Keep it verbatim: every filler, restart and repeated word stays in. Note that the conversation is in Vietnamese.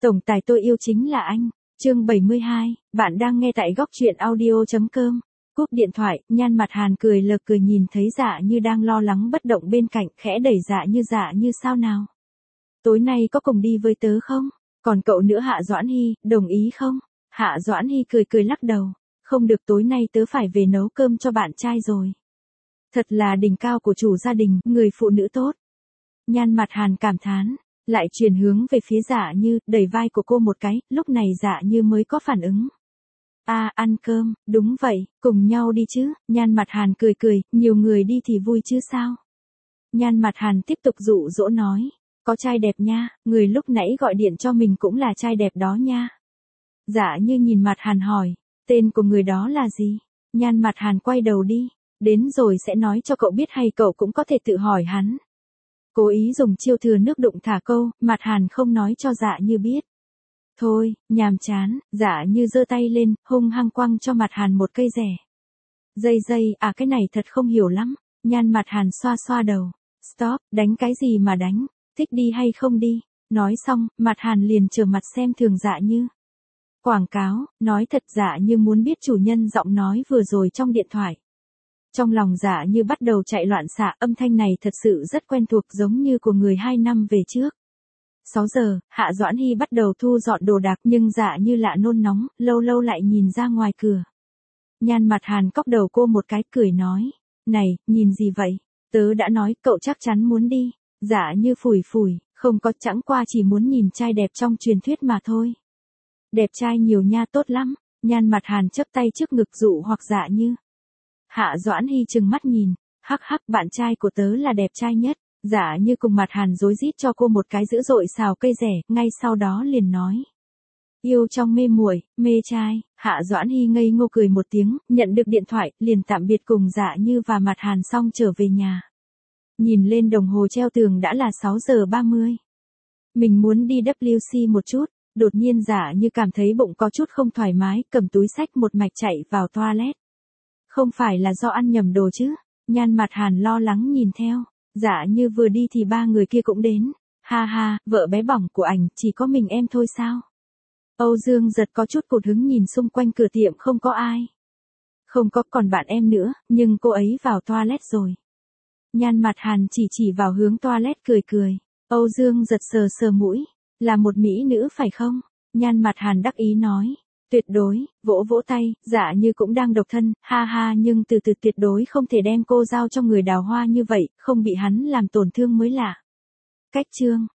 Tổng tài tôi yêu chính là anh. Chương bảy mươi hai, bạn đang nghe tại góc truyện audio.com. Cúp điện thoại, Nhan Mặt Hàn cười lờ cười nhìn thấy Dạ Như đang lo lắng bất động bên cạnh, khẽ đẩy Dạ Như. Dạ Như sao nào? Tối nay có cùng đi với tớ không? Còn cậu nữa Hạ Doãn Hy, đồng ý không? Hạ Doãn Hy cười cười lắc đầu. Không được, tối nay tớ phải về nấu cơm cho bạn trai rồi. Thật là đỉnh cao của chủ gia đình, người phụ nữ tốt. Nhan Mặt Hàn cảm thán, lại chuyển hướng về phía Dạ Như, đẩy vai của cô một cái, lúc này Dạ Như mới có phản ứng. À, ăn cơm, đúng vậy, cùng nhau đi chứ. Nhan Mặt Hàn cười cười, nhiều người đi thì vui chứ sao. Nhan Mặt Hàn tiếp tục dụ dỗ nói, có trai đẹp nha, người lúc nãy gọi điện cho mình cũng là trai đẹp đó nha. Dạ Như nhìn Mặt Hàn hỏi, tên của người đó là gì? Nhan Mặt Hàn quay đầu đi, đến rồi sẽ nói cho cậu biết hay cậu cũng có thể tự hỏi hắn. Cố ý dùng chiêu thừa nước đụng thả câu, Mặt Hàn không nói cho Dạ Như biết. Thôi, nhàm chán. Dạ Như giơ tay lên, hung hăng quăng cho Mặt Hàn một cây rẻ. Dây dây, à cái này thật không hiểu lắm. Nhan Mặt Hàn xoa xoa đầu. Stop, đánh cái gì mà đánh, thích đi hay không đi. Nói xong, Mặt Hàn liền trở mặt xem thường Dạ Như. Quảng cáo, nói thật Dạ Như muốn biết chủ nhân giọng nói vừa rồi trong điện thoại. Trong lòng Dạ Như bắt đầu chạy loạn xạ, âm thanh này thật sự rất quen thuộc giống như của người hai năm về trước. sáu giờ, Hạ Doãn Hy bắt đầu thu dọn đồ đạc nhưng Dạ Như lạ nôn nóng, lâu lâu lại nhìn ra ngoài cửa. Nhan Mặt Hàn cốc đầu cô một cái cười nói, này, nhìn gì vậy? Tớ đã nói cậu chắc chắn muốn đi. Dạ Như phủi phủi, không có, chẳng qua chỉ muốn nhìn trai đẹp trong truyền thuyết mà thôi. Đẹp trai nhiều nha, tốt lắm. Nhan Mặt Hàn chắp tay trước ngực dụ hoặc Dạ Như. Hạ Doãn Hy trừng mắt nhìn, hắc hắc, bạn trai của tớ là đẹp trai nhất. Dạ Như cùng Mặt Hàn rối rít cho cô một cái dữ dội xào cây rẻ, ngay sau đó liền nói. Yêu trong mê muội, mê trai. Hạ Doãn Hy ngây ngô cười một tiếng, nhận được điện thoại, liền tạm biệt cùng Dạ Như và Mặt Hàn xong trở về nhà. Nhìn lên đồng hồ treo tường đã là sáu giờ ba mươi. Mình muốn đi vê kép xê một chút, đột nhiên Dạ Như cảm thấy bụng có chút không thoải mái, cầm túi xách một mạch chạy vào toilet. Không phải là do ăn nhầm đồ chứ? Nhan Mặt Hàn lo lắng nhìn theo. Dạ Như vừa đi thì ba người kia cũng đến. Ha ha, vợ bé bỏng của ảnh, chỉ có mình em thôi sao? Âu Dương Giật có chút cụt hứng nhìn xung quanh cửa tiệm không có ai. Không có, còn bạn em nữa, nhưng cô ấy vào toilet rồi. Nhan Mặt Hàn chỉ chỉ vào hướng toilet cười cười. Âu Dương Giật sờ sờ mũi. Là một mỹ nữ phải không? Nhan Mặt Hàn đắc ý nói. Tuyệt đối, vỗ vỗ tay, Dạ Như cũng đang độc thân, ha ha, nhưng từ từ tuyệt đối không thể đem cô giao cho người đào hoa như vậy, không bị hắn làm tổn thương mới lạ. Cách chương